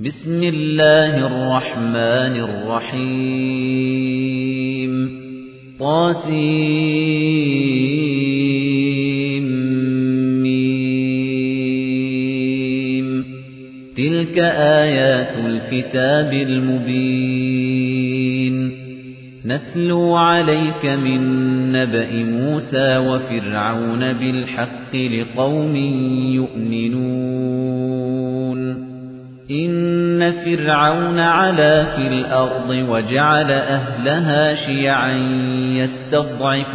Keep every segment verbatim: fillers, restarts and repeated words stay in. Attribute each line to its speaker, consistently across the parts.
Speaker 1: بسم الله الرحمن الرحيم طاسيم تلك آيات الكتاب المبين نتلو عليك من نبأ موسى وفرعون بالحق لقوم يؤمنون إن فرعون علا في الأرض وجعل أهلها شيعا يستضعف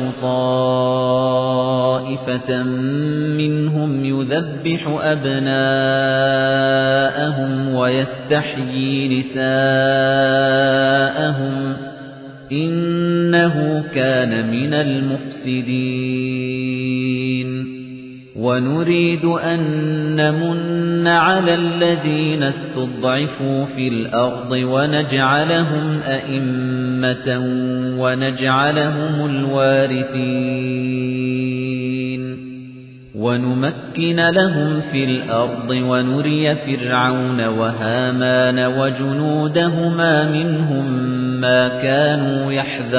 Speaker 1: طائفة منهم يذبح أبناءهم ويستحيي نساءهم إنه كان من المفسدين ونريد أن نمن على الذين استضعفوا في الأرض ونجعلهم أئمة ونجعلهم الوارثين ونمكن لهم في الأرض ونري فرعون وهامان وجنودهما منهم ما كانوا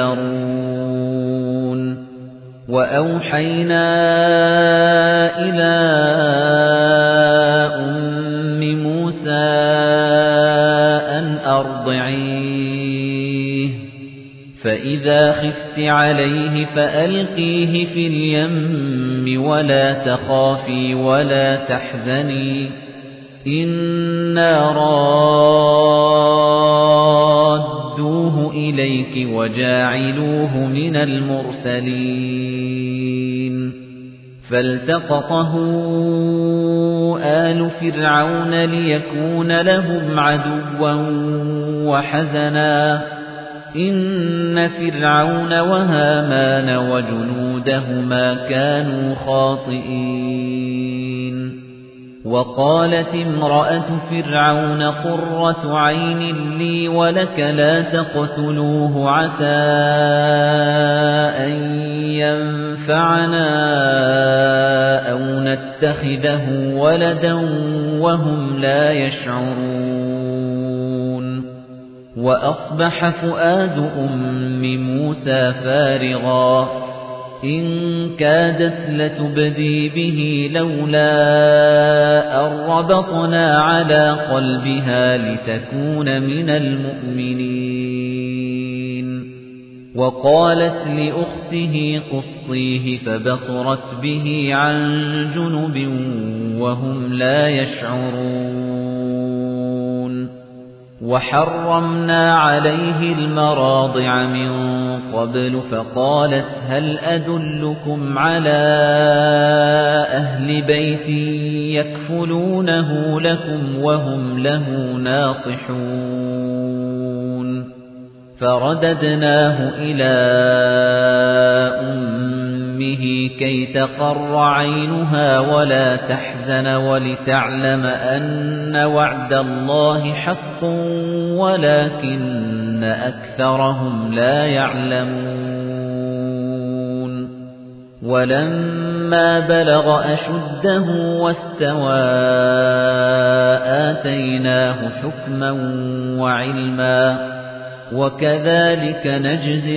Speaker 1: يحذرون وأوحينا إلى أم موسى أن أرضعيه فإذا خفت عليه فألقيه في اليم ولا تخافي ولا تحزني إنا رادوه إليك وجاعلوه من المرسلين فالتقطه آل فرعون ليكون لهم عدوا وحزنا إن فرعون وهامان وجنودهما كانوا خاطئين وقالت امرأة فرعون قرة عين لي ولك لا تقتلوه عسى أن ينفعنا أو نتخذه ولدا وهم لا يشعرون وأصبح فؤاد أم موسى فارغا إن كادت لتبدي به لولا أن ربطنا على قلبها لتكون من المؤمنين وقالت لأخته قصيه فبصرت به عن جنب وهم لا يشعرون وحرمنا عليه المراضع من قبل فقالت هل أدلكم على أهل بيت يكفلونه لكم وهم له ناصحون فرددناه إلى أمه كي تقر عينها ولا تحزن ولتعلم أن وعد الله حق ولكن أكثرهم لا يعلمون ولما بلغ أشده واستوى آتيناه حكما وعلما وكذلك نجزي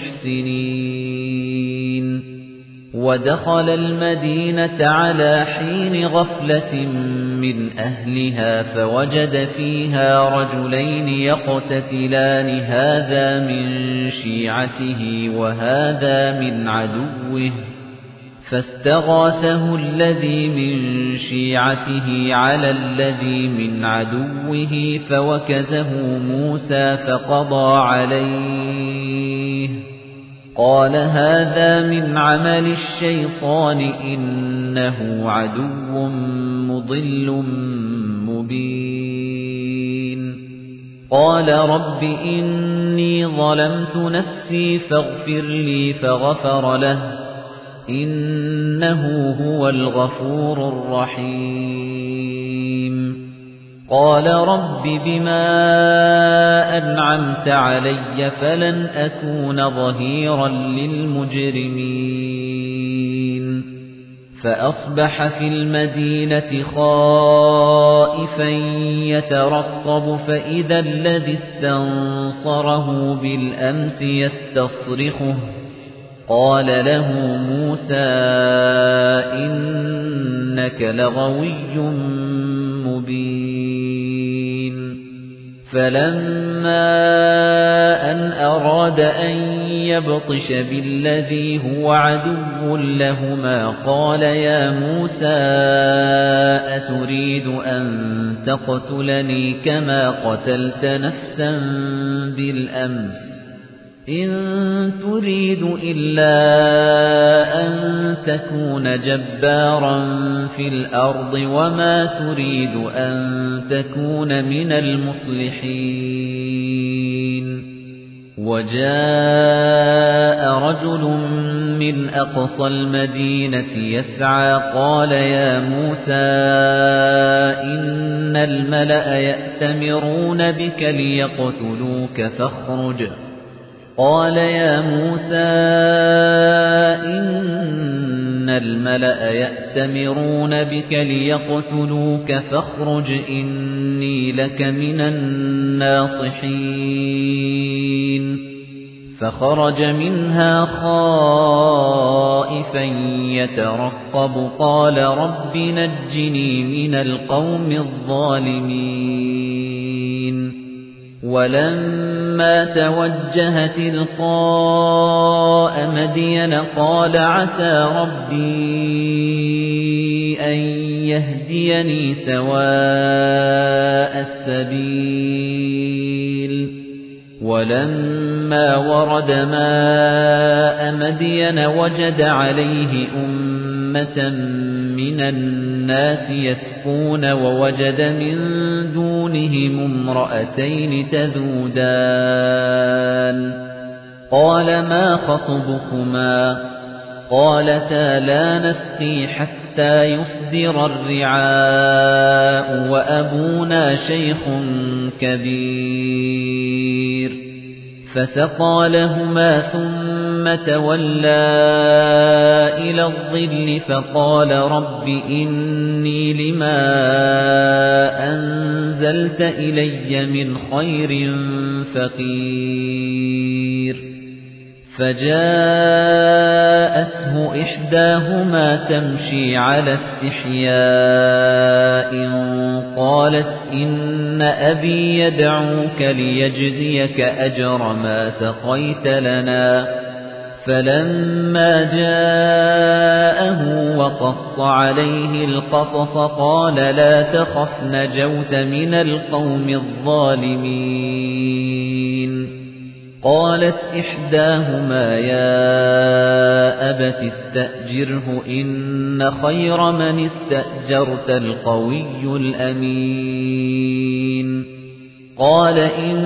Speaker 1: المحسنين ودخل المدينة على حين غفلة من أهلها فوجد فيها رجلين يقتتلان هذا من شيعته وهذا من عدوه فاستغاثه الذي من شيعته على الذي من عدوه فوكزه موسى فقضى عليه قال هذا من عمل الشيطان إنه عدو مضل مبين قال رب إني ظلمت نفسي فاغفر لي فغفر له إنه هو الغفور الرحيم قال رب بما أنعمت علي فلن أكون ظهيرا للمجرمين فأصبح في المدينة خائفا يترقب فإذا الذي استنصره بالأمس يستصرخه قال له موسى إنك لغوي مبين فلما أن أراد أن يبطش بالذي هو عدو لهما قال يا موسى أتريد أن تقتلني كما قتلت نفسا بالأمس إن تريد إلا أن تكون جبارا في الأرض وما تريد أن تكون من المصلحين وجاء رجل من أقصى المدينة يسعى قال يا موسى إن الملأ يأتمرون بك ليقتلوك فاخرج قال يا موسى إن الملأ يأتمرون بك ليقتلوك فاخرج إني لك من الناصحين فخرج منها خائفا يترقب قال رب نجني من القوم الظالمين ولما توجه تلقاء مدين قال عسى ربي أن يهديني سواء السبيل ولما ورد ماء مدين وجد عليه أمة من الناس يسقون ووجد من دونهم امرأتين تذودان قال ما خطبكما قالتا لا نسقي حتى يصدر الرعاء وأبونا شيخ كبير فسقى لهما ثم تولى إلى الظل فقال رب إني لما أنزلت إلي من خير فقير فجاءته إحداهما تمشي على استحياء قالت إن أبي يدعوك ليجزيك أجر ما سقيت لنا فلما جاءه وقص عليه القصص قال لا تخف نجوت من القوم الظالمين قالت إحداهما يا أبت استأجره إن خير من استأجرت القوي الأمين قال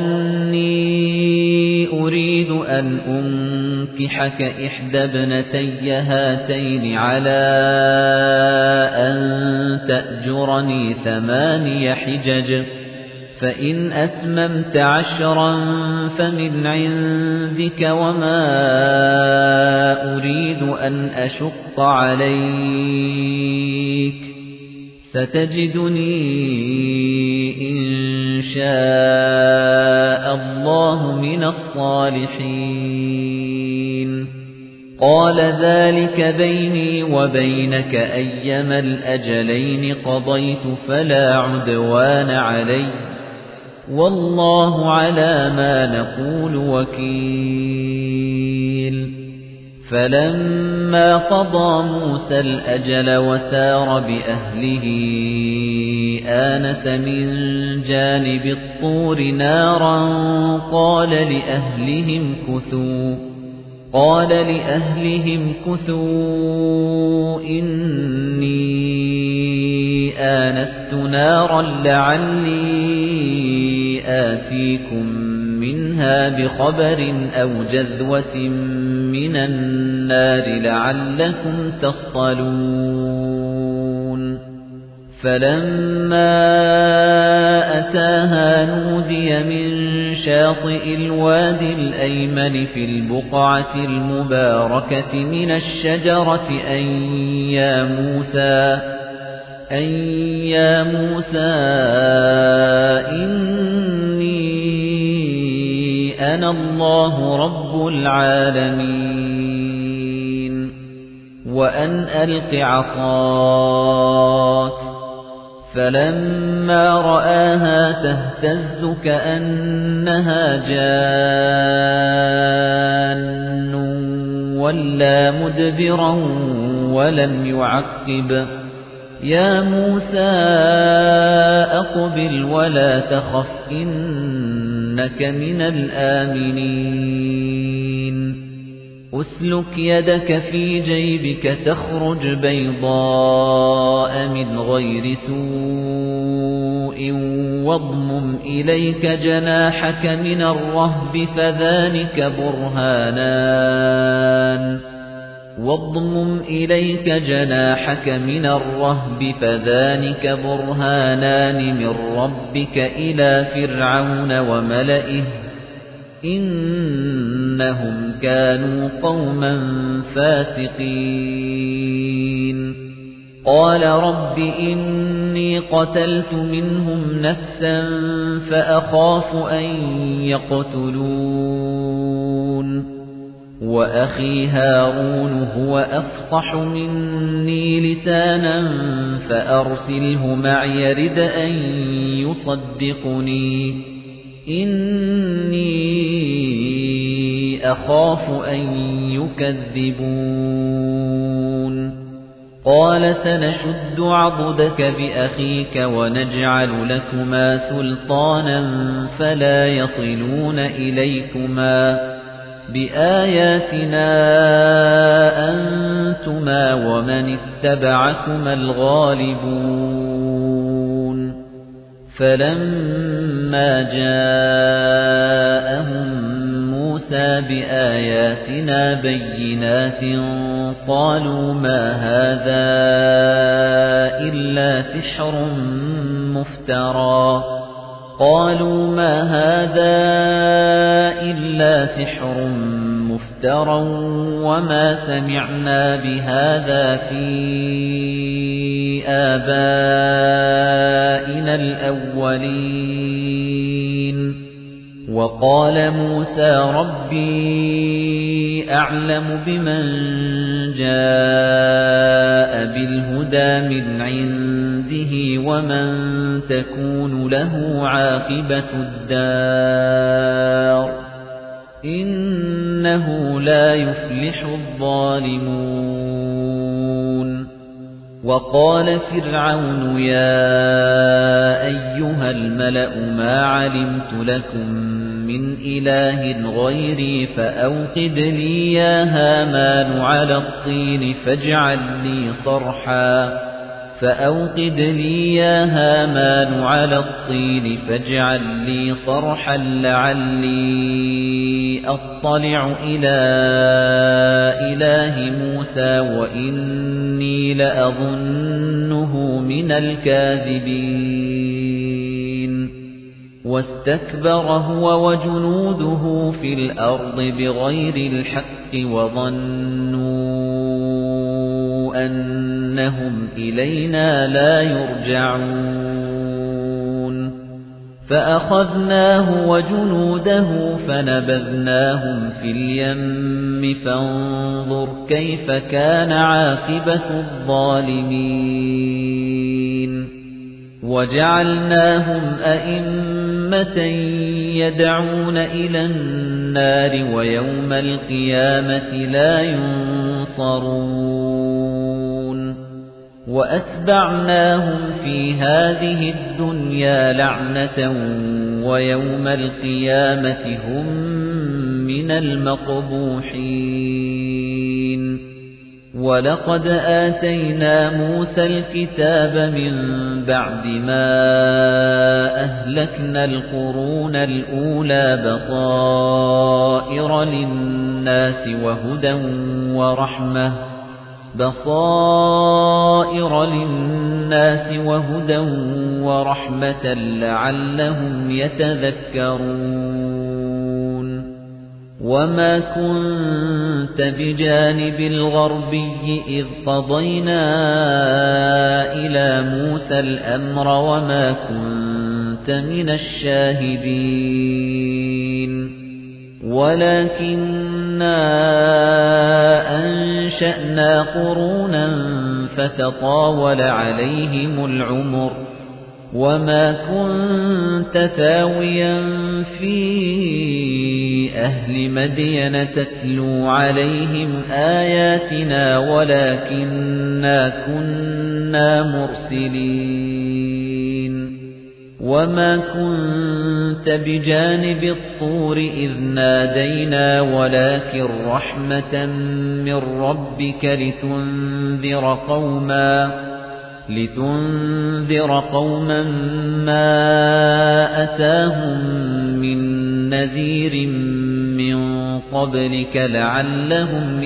Speaker 1: إني أريد أن أنكحك إحدى ابنتي هاتين على أن تأجرني ثماني حجج فإن أتممت عشرا فمن عندك وما أريد أن أشق عليك ستجدني إن شاء الله من الصالحين قال ذلك بيني وبينك أيما الأجلين قضيت فلا عدوان علي والله على ما نقول وكيل فلما قضى موسى الأجل وسار بأهله آنس من جانب الطور نارا قال لأهلهم كثوا قال لأهلهم كثوا إني آنست نارا لعلي آتيكم منها بخبر أو جذوة من النار لعلكم تصطلون فَلَمَّا أَتَاهَا نُودِيَ مِن شَاطِئِ الْوَادِ الْأَيْمَنِ فِي الْبُقْعَةِ الْمُبَارَكَةِ مِنَ الشَّجَرَةِ أَن يَا مُوسَىٰ أَن يَا مُوسَىٰ إِنِّي أَنَا اللَّهُ رَبُّ الْعَالَمِينَ وَأَنْ أَلْقِ عَصَاكَ فَلَمَّا رَآهَا تَهْتَزُّ كَأَنَّهَا جَانٌّ وَلَّىٰ مُدْبِرًا وَلَمْ يُعَقِّبْ يَا مُوسَىٰ أَقْبِلْ وَلَا تَخَفْ إِنَّكَ مِنَ الْآمِنِينَ أُسْلُكْ يَدَكَ فِي جَيْبِكَ تَخْرُجْ بَيْضَاءَ مِنْ غَيْرِ سُوءٍ وَاضْمُمْ إِلَيْكَ جَنَاحَكَ مِنَ الرَّهْبِ فَذَانِكَ بُرْهَانَانِ وَاضْمُمْ إِلَيْكَ جَنَاحَكَ مِنَ الرَّهْبِ فَذَانِكَ بُرْهَانَانِ مِنْ رَبِّكَ إِلَى فِرْعَوْنَ وَمَلَئِهِ إِنَّهُمْ كَانُوا قَوْمًا فَاسِقِينَ قَالَ رَبِّ إِنِّي قَتَلْتُ مِنْهُمْ نَفْسًا فَأَخَافُ أَن يَقْتُلُونِ وَأَخِي هَارُونُ هُوَ أَفْصَحُ مِنِّي لِسَانًا فَأَرْسِلْهُ مَعِيَ رِدْءًا أَن يُصَدِّقُنِي إِنِّي أَخَافُ أَن يُكَذِّبُونِ قَالَ سَنَشُدُّ عَضُدَكَ بِأَخِيكَ وَنَجْعَلُ لَكُمَا سُلْطَانًا فَلَا يَصِلُونَ إِلَيْكُمَا بِآيَاتِنَا أَنتُمَا وَمَنِ اتَّبَعَكُمَا الْغَالِبُونَ فَلَمَّا جَاءَهُم مُوسَىٰ بِآيَاتِنَا بَيِّنَاتٍ قَالُوا مَا هَٰذَا إِلَّا سِحْرٌ مُفْتَرًى قَالُوا مَا هَٰذَا إِلَّا سِحْرٌ مُفْتَرًى وَمَا سَمِعْنَا بِهَٰذَا فِي آبَائِنَا الْأَوَّلِينَ وَقَالَ مُوسَىٰ رَبِّي أَعْلَمُ بِمَن جَاءَ بِالْهُدَىٰ مِنْ عِندِهِ وَمَن تَكُونُ لَهُ عَاقِبَةُ الدَّارِ إِنَّهُ لَا يُفْلِحُ الظَّالِمُونَ وَقَالَ فِرْعَوْنُ يَا أَيُّهَا الْمَلَأُ مَا عَلِمْتُ لَكُم مِّنْ إِلَٰهٍ غَيْرِي فَأَوْقِدْ لِي يَا هَامَانُ عَلَى الطِّينِ فاجعل لي صرحا فَأَوْقِدْ لِي يَا هَامَانُ عَلَى الطِّينِ فاجعل لي صرحا لَعَلِّي أَطَّلِعُ إِلَى إِلَٰهِ مُوسَىٰ وَإِنِّي لَأَظُنُّهُ مِنَ الْكَاذِبِينَ وَاسْتَكْبَرَ هُوَ وَجُنُودُهُ فِي الْأَرْضِ بِغَيْرِ الْحَقِّ وَظَنُّوا أَنَّهُمْ إِلَيْنَا لَا يُرْجَعُونَ فَأَخَذْنَاهُ وَجُنُودَهُ فَنَبَذْنَاهُمْ فِي الْيَمِّ فَانظُرْ كَيْفَ كَانَ عَاقِبَةُ الظَّالِمِينَ وَجَعَلْنَاهُمْ أَئِمَّةً يَدْعُونَ إِلَى النَّارِ وَيَوْمَ الْقِيَامَةِ لَا يُنصَرُونَ وَأَتْبَعْنَاهُمْ فِي هَٰذِهِ الدُّنْيَا لَعْنَةً وَيَوْمَ الْقِيَامَةِ هُمْ مِنَ الْمَقْبُوحِينَ وَلَقَدْ آتَيْنَا مُوسَى الْكِتَابَ مِن بَعْدِ مَا أَهْلَكْنَا الْقُرُونَ الْأُولَىٰ بَصَائِرَ لِلنَّاسِ وَهُدًى وَرَحْمَةً بَصَائِرَ لِلنَّاسِ وَهُدًى وَرَحْمَةً لَّعَلَّهُمْ يَتَذَكَّرُونَ وَمَا كُنتَ بِجَانِبِ الْغَرْبِيِّ إِذْ قَضَيْنَا إِلَى مُوسَى الْأَمْرَ وَمَا كُنتَ مِنَ الشَّاهِدِينَ وَلَكِنَّا أَنشَأْنَا قُرُونًا فَتَطَاوَلَ عَلَيْهِمُ الْعُمُرُ وَمَا كُنتَ ثَاوِيًا فِي أَهْلِ مَدْيَنَ تَتْلُو عَلَيْهِمْ آيَاتِنَا وَلَكِنَّا كُنَّا مُرْسِلِينَ وَمَا كُنتَ بِجَانِبِ الطُّورِ إِذْ نَادَيْنَا وَلَكِن رَّحْمَةً مِّن رَّبِّكَ لِتُنذِرَ قَوْمًا لِتُنذِرَ قَوْمًا مَّا أَتَاهُم مِّن نَّذِيرٍ مِّن قَبْلِكَ لَعَلَّهُمْ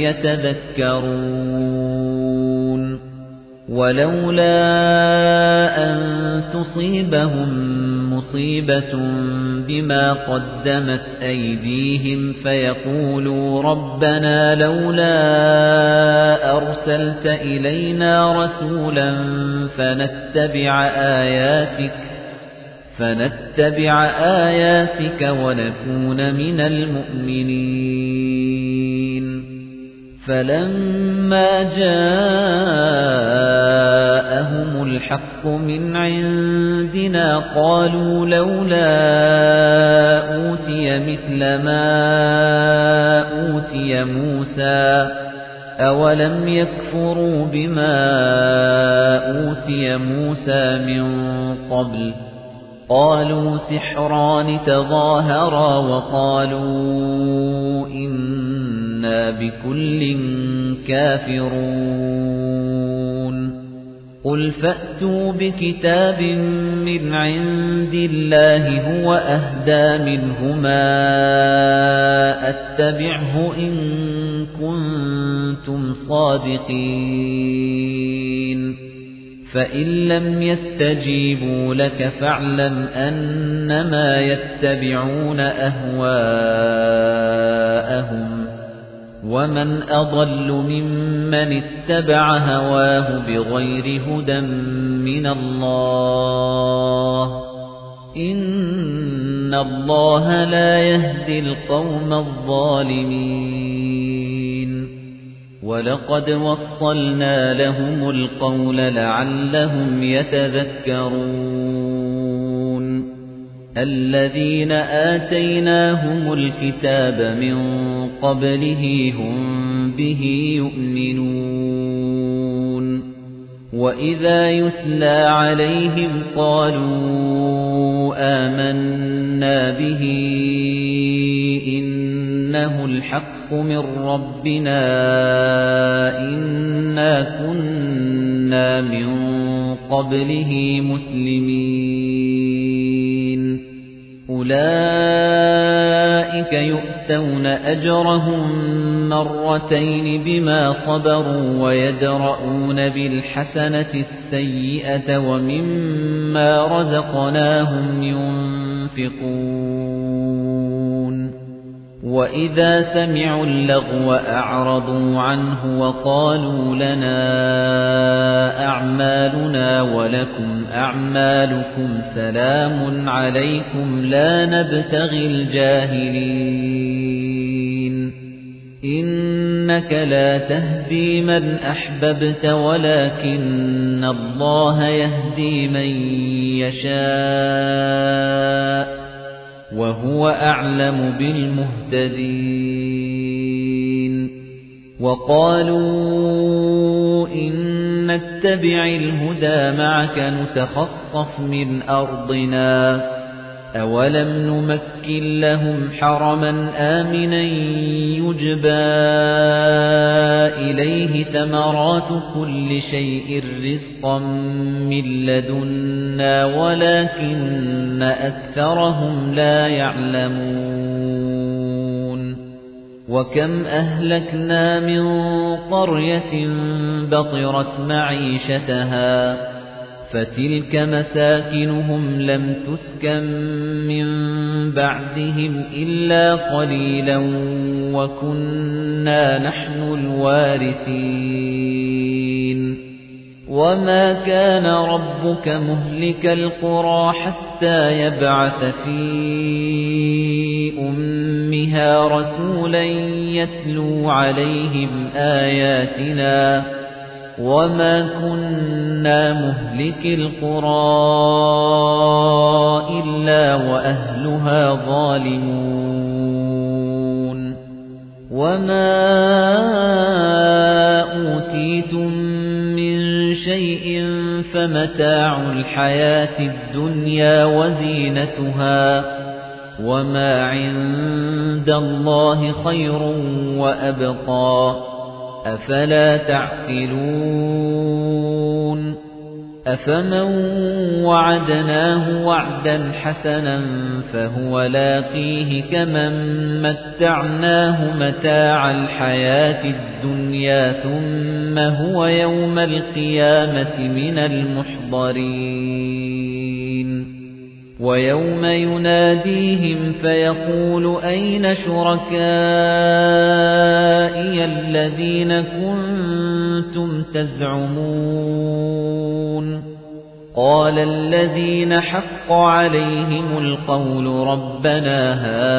Speaker 1: يَتَذَكَّرُونَ وَلَوْلَا أَن تُصِيبَهُم مُّصِيبَةٌ بِمَا قَدَّمَتْ أَيْدِيهِمْ فَيَقُولُوا رَبَّنَا لَوْلَا أَرْسَلْتَ إِلَيْنَا رَسُولًا فَنَتَّبِعَ آيَاتِكَ فَنَتَّبِعَ آيَاتِكَ وَنَكُونَ مِنَ الْمُؤْمِنِينَ فَلَمَّا جَاءَهُمُ الْحَقُّ مِنْ عِندِنَا قَالُوا لَوْلَا أُوتِيَ مِثْلَ مَا أُوتِيَ مُوسَى أَوَلَمْ يَكْفُرُوا بِمَا أُوتِيَ مُوسَى مِنْ قَبْلُ قَالُوا سِحْرَانِ تَظَاهَرَا وَقَالُوا إِنَّا بِكُلٍّ كَافِرُونَ قُلْ فَأْتُوا بِكِتَابٍ مِّنْ عِندِ اللَّهِ هُوَ أَهْدَىٰ مِنْهُمَا أَتَّبِعْهُ إِن كُنتُمْ صَادِقِينَ فَإِن لَّمْ يَسْتَجِيبُوا لَكَ فَاعْلَمْ أَنَّمَا يَتَّبِعُونَ أَهْوَاءَهُمْ وَمَنْ أَضَلُّ مِمَّنِ اتَّبَعَ هَوَاهُ بِغَيْرِ هُدًى مِّنَ اللَّهِ إِنَّ اللَّهَ لَا يَهْدِي الْقَوْمَ الظَّالِمِينَ وَلَقَدْ وَصَّلْنَا لَهُمُ الْقَوْلَ لَعَلَّهُمْ يَتَذَكَّرُونَ الَّذِينَ آتَيْنَاهُمُ الْكِتَابَ مِنْ قَبْلِهِ هُمْ بِهِ يُؤْمِنُونَ وَإِذَا يُتْلَى عَلَيْهِمْ قَالُوا آمَنَّا بِهِ إِنَّهُ الْحَقُّ مِنْ رَبِّنَا إِنَّا كُنَّا مِنْ قَبْلِهِ مُسْلِمِينَ أُولَئِكَ يُؤْتَوْنَ أَجْرَهُم مَّرَّتَيْنِ بِمَا صَبَرُوا وَيَدْرَءُونَ بِالْحَسَنَةِ السَّيِّئَةَ وَمِمَّا رَزَقْنَاهُمْ يُنفِقُونَ وَإِذَا سَمِعُوا اللَّغْوَ أَعْرَضُوا عَنْهُ وَقَالُوا لَنَا أَعْمَالُنَا وَلَكُمْ أَعْمَالُكُمْ سَلَامٌ عَلَيْكُمْ لَا نَبْتَغِي الْجَاهِلِينَ إِنَّكَ لَا تَهْدِي مَنْ أَحْبَبْتَ وَلَكِنَّ اللَّهَ يَهْدِي مَن يَشَاءُ وَهُوَ أَعْلَمُ بِالْمُهْتَدِينَ وَقَالُوا إِن نَّتَّبِعِ الْهُدَىٰ مَعَكَ نُتَخَطَّفْ مِنْ أَرْضِنَا أَوَلَمْ نُمَكِّن لَّهُمْ حَرَمًا آمِنًا يُجْبَىٰ إِلَيْهِ ثَمَرَاتُ كُلِّ شَيْءٍ رِّزْقًا مِّن لَّدُنَّا وَلَكِنَّ أَكْثَرَهُمْ لَا يَعْلَمُونَ وَكَمْ أَهْلَكْنَا مِنْ قَرْيَةٍ بَطِرَتْ مَعِيشَتَهَا فَتِلْكَ مَسَاكِنُهُمْ لَمْ تُسْكَنْ مِنْ بَعْدِهِمْ إِلَّا قَلِيلًا وَكُنَّا نَحْنُ الْوَارِثِينَ وَمَا كَانَ رَبُّكَ مُهْلِكَ الْقُرَى حَتَّى يَبْعَثَ فِي أُمِّهَا رَسُولًا يَتْلُو عَلَيْهِمْ آيَاتِنَا وَمَا كُنَّا مُهْلِكِي الْقُرَى إِلَّا وَأَهْلُهَا ظَالِمُونَ وَمَا أُوتِيتُم مِّن شَيْءٍ فَمَتَاعُ الْحَيَاةِ الدُّنْيَا وَزِينَتُهَا وَمَا عِندَ اللَّهِ خَيْرٌ وَأَبْقَى أَفَلَا تَعْقِلُونَ أَفَمَن وَعَدْنَاهُ وَعْدًا حَسَنًا فَهُوَ لَاقِيهِ كَمَن مَّتَّعْنَاهُ مَتَاعَ الْحَيَاةِ الدُّنْيَا ثُمَّ هُوَ يَوْمَ الْقِيَامَةِ مِنَ الْمُحْضَرِينَ وَيَوْمَ يُنَادِيهِمْ فَيَقُولُ أَيْنَ شُرَكَائِيَ الَّذِينَ كُنتُمْ تَزْعُمُونَ قَالَ الَّذِينَ حَقَّ عَلَيْهِمُ الْقَوْلُ رَبَّنَا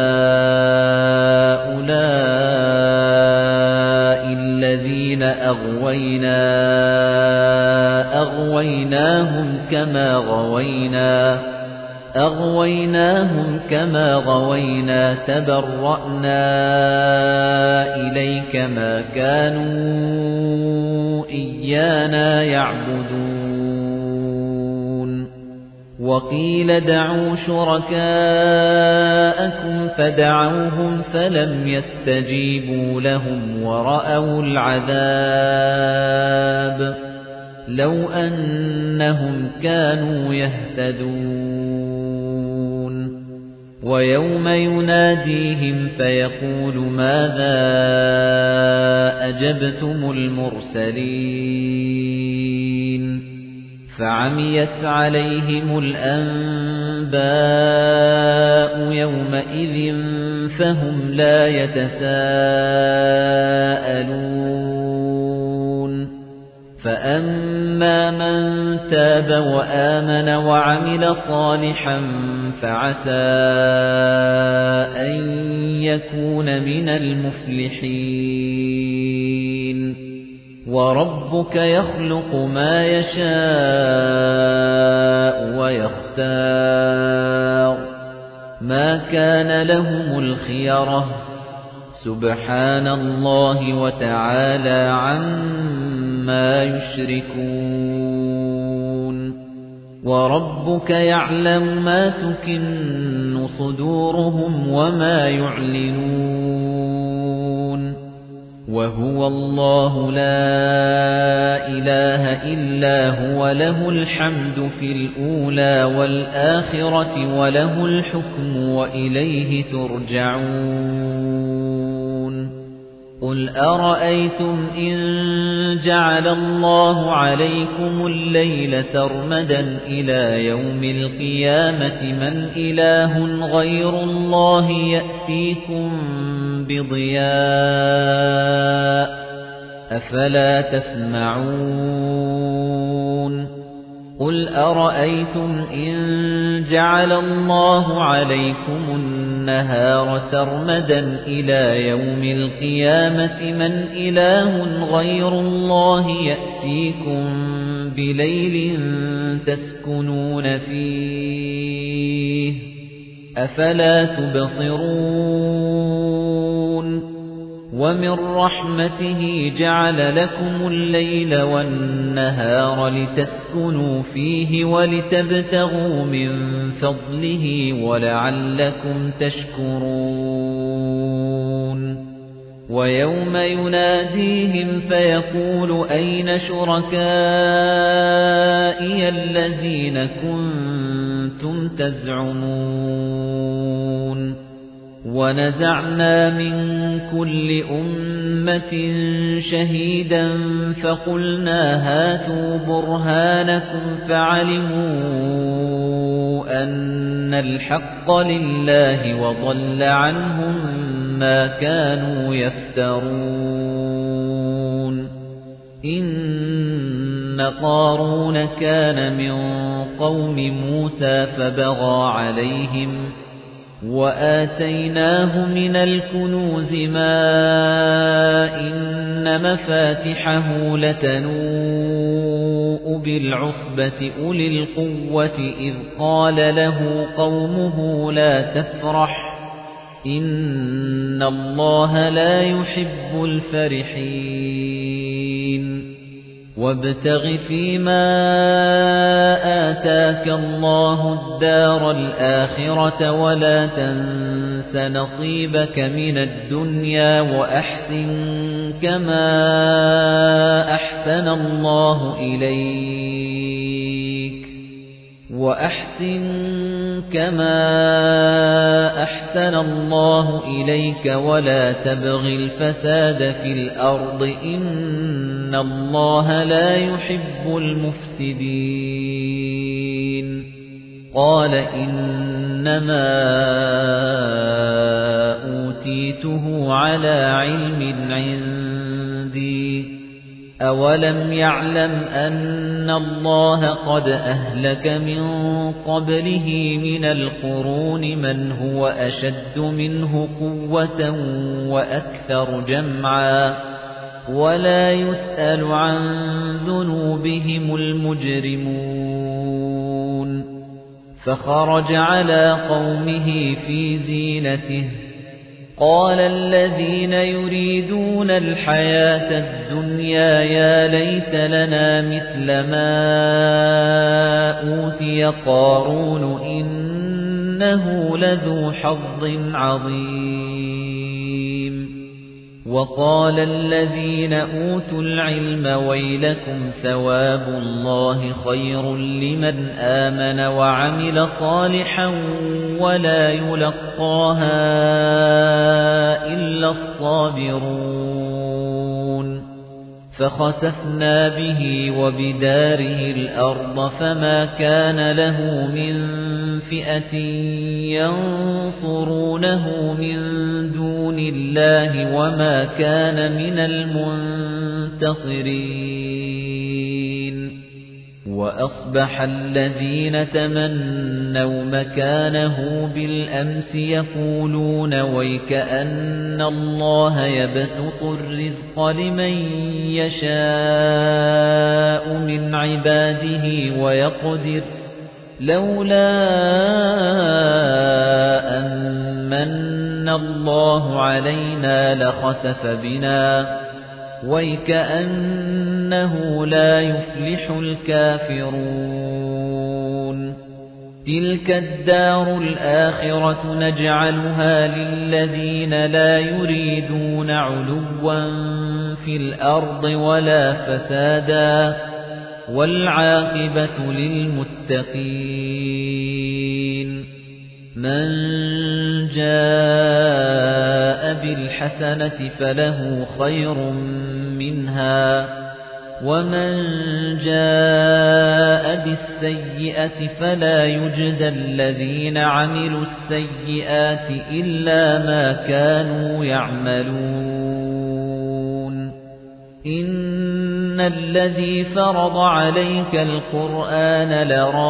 Speaker 1: هَؤُلَاءِ الَّذِينَ أَغْوَيْنَا أَغْوَيْنَاهُمْ كَمَا غَوَيْنَا أَغْوَيْنَاهُمْ كَمَا غَوَيْنَا تَبَرَّأْنَا إِلَيْكَ مَا كَانُوا إِيَّانَا يَعْبُدُونَ وَقِيلَ ادْعُوا شُرَكَاءَكُمْ فَدَعَوْهُمْ فَلَمْ يَسْتَجِيبُوا لَهُمْ وَرَأَوُا الْعَذَابَ لَوْ أَنَّهُمْ كَانُوا يَهْتَدُونَ وَيَوْمَ يُنَادِيهِمْ فَيَقُولُ مَاذَا أَجَبْتُمُ الْمُرْسَلِينَ فَعَمِيَتْ عَلَيْهِمُ الْأَنبَاءُ يَوْمَئِذٍ فَهُمْ لَا يَتَسَاءَلُونَ فَأَمَّا مَن تَابَ وَآمَنَ وَعَمِلَ صَالِحًا فَعَسَىٰ أَن يَكُونَ مِنَ الْمُفْلِحِينَ وَرَبُّكَ يَخْلُقُ مَا يَشَاءُ وَيَخْتَارُ مَا كَانَ لَهُمُ الْخِيَرَةُ سُبْحَانَ اللَّهِ وَتَعَالَى عَمَّا يُشْرِكُونَ وَرَبُّكَ يَعْلَمُ مَا تُكِنُّ صُدُورُهُمْ وَمَا يُعْلِنُونَ وَهُوَ اللَّهُ لَا إِلَٰهَ إِلَّا هُوَ لَهُ الْحَمْدُ فِي الْأُولَى وَالْآخِرَةِ وَلَهُ الْحُكْمُ وَإِلَيْهِ تُرْجَعُونَ قُلْ أَرَأَيْتُمْ إِن جَعَلَ اللَّهُ عَلَيْكُمُ اللَّيْلَ سَرْمَدًا إِلَى يَوْمِ الْقِيَامَةِ مَنْ إِلَٰهٌ غَيْرُ اللَّهِ يَأْتِيكُم بِضِيَاءٍ أَفَلَا تَسْمَعُونَ قُلْ أَرَأَيْتُمْ إِن جَعَلَ اللَّهُ عَلَيْكُمُ النَّهَارَ سَرْمَدًا إِلَى يَوْمِ الْقِيَامَةِ مَنْ إِلَٰهٌ غَيْرُ اللَّهِ يَأْتِيكُم بِلَيْلٍ تَسْكُنُونَ فِيهِ أَفَلَا تُبْصِرُونَ وَمِن رَّحْمَتِهِ جَعَلَ لَكُمُ اللَّيْلَ وَالنَّهَارَ لِتَسْكُنُوا فِيهِ وَلِتَبْتَغُوا مِن فَضْلِهِ وَلَعَلَّكُمْ تَشْكُرُونَ وَيَوْمَ يُنَادِيهِمْ فَيَقُولُ أَيْنَ شُرَكَائِيَ الَّذِينَ كُنتُمْ تَزْعُمُونَ وَنَزَعْنَا مِن كُلِّ أُمَّةٍ شَهِيدًا فَقُلْنَا هَاتُوا بُرْهَانَكُمْ فَعَلِمُوا أَنَّ الْحَقَّ لِلَّهِ وَضَلَّ عَنْهُم مَّا كَانُوا يَفْتَرُونَ إِنَّ قَارُونَ كَانَ مِن قَوْمِ مُوسَىٰ فَبَغَىٰ عَلَيْهِمْ وَآتَيْنَاهُ مِنَ الْكُنُوزِ مَا إِنَّ مَفَاتِحَهُ لَتَنُوءُ بِالْعُصْبَةِ أُولِي الْقُوَّةِ إِذْ قَالَ لَهُ قَوْمُهُ لَا تَفْرَحْ إِنَّ اللَّهَ لَا يُحِبُّ الْفَرِحِينَ وَابْتَغِ فِيمَا آتَاكَ اللَّهُ الدَّارَ الْآخِرَةَ وَلَا تَنسَ نَصِيبَكَ مِنَ الدُّنْيَا وَأَحْسِن كَمَا أَحْسَنَ اللَّهُ إِلَيْكَ وَأَحْسِن كَمَا أَحْسَنَ اللَّهُ إِلَيْكَ وَلَا تَبْغِ الْفَسَادَ فِي الْأَرْضِ إِنَّ اللَّهَ لَا يُحِبُّ الْمُفْسِدِينَ قَالَ إِنَّمَا أُوتِيتُهُ عَلَى عِلْمٍ عِندِي أَوَلَمْ يَعْلَمْ أَنَّ اللَّهَ قَدْ أَهْلَكَ مِن قَبْلِهِ مِنَ الْقُرُونِ مَنْ هُوَ أَشَدُّ مِنْهُ قُوَّةً وَأَكْثَرُ جَمْعًا وَلَا يُسْأَلُ عَن ذُنُوبِهِمُ الْمُجْرِمُونَ فَخَرَجَ عَلَى قَوْمِهِ فِي زِينَتِهِ قَالَ الَّذِينَ يُرِيدُونَ الْحَيَاةَ الدُّنْيَا يَا لَيْتَ لَنَا مِثْلَ مَا أُوتِيَ قَارُونُ إِنَّهُ لَذُو حَظٍّ عَظِيمٍ وَقَالَ الَّذِينَ أُوتُوا الْعِلْمَ وَيْلَكُمْ ثَوَابُ اللَّهِ خَيْرٌ لِّمَنْ آمَنَ وَعَمِلَ صَالِحًا وَلَا يُلَقَّاهَا إِلَّا الصَّابِرُونَ فَخَسَفْنَا بِهِ وَبِدَارِهِ الْأَرْضَ فَمَا كَانَ لَهُ مِن فِئَةٍ يَنصُرُونَهُ مِن دُونِ اللَّهِ وَمَا كَانَ مِنَ الْمُنتَصِرِينَ وَأَصْبَحَ الَّذِينَ تَمَنَّوْا مَكَانَهُ بِالْأَمْسِ يَقُولُونَ وَيْكَأَنَّ اللَّهَ يَبْسُطُ الرِّزْقَ لِمَن يَشَاءُ مِنْ عِبَادِهِ وَيَقْدِرُ لَوْلَا أَن مَّنَّ اللَّهُ عَلَيْنَا لَخَسَفَ بِنَا وَيْكَأَنَّهُ لَا يُفْلِحُ الْكَافِرُونَ تِلْكَ الدَّارُ الْآخِرَةُ نَجْعَلُهَا لِلَّذِينَ لَا يُرِيدُونَ عُلُوًّا فِي الْأَرْضِ وَلَا فَسَادًا وَالْعَاقِبَةُ لِلْمُتَّقِينَ مَنْ جَاءَ بِالْحَسَنَةِ فَلَهُ خَيْرٌ مِنْهَا وَمَنْ جَاءَ بِالسَّيِّئَةِ فَلَا يُجْزَى الَّذِينَ عَمِلُوا السَّيِّئَاتِ إِلَّا مَا كَانُوا يَعْمَلُونَ إِنَّ الَّذِي فَرَضَ عَلَيْكَ الْقُرْآنَ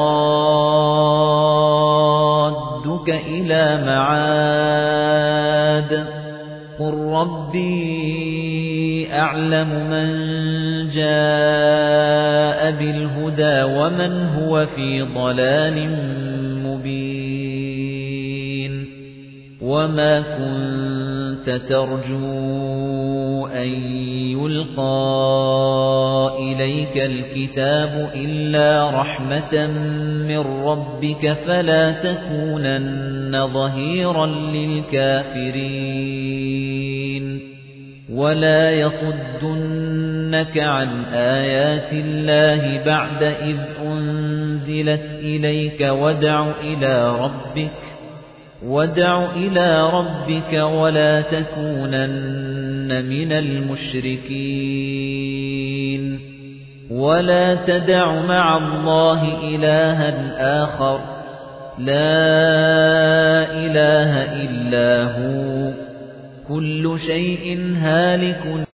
Speaker 1: لَرَادُّكَ إِلَى مَعَادٍ قُل رَّبِّي أَعْلَمُ مَن جَاءَ بِالْهُدَى وَمَنْ هُوَ فِي ضَلَالٍ مُبِينٍ وَمَا كُنتَ تَرْجُو أَن يُلْقَى إِلَيْكَ الْكِتَابُ إِلَّا رَحْمَةً مِّن رَّبِّكَ فَلَا تَكُونَنَّ ظَهِيرًا لِّلْكَافِرِينَ وَلَا يَصُدُّنَّكَ عَن آيَاتِ اللَّهِ بَعْدَ إِذْ أُنزِلَتْ إِلَيْكَ وَادْعُ إِلَى رَبِّكَ وادع إلى ربك ولا تكونن من المشركين ولا تدع مع الله إلها آخر لا إله إلا هو كل شيء هالك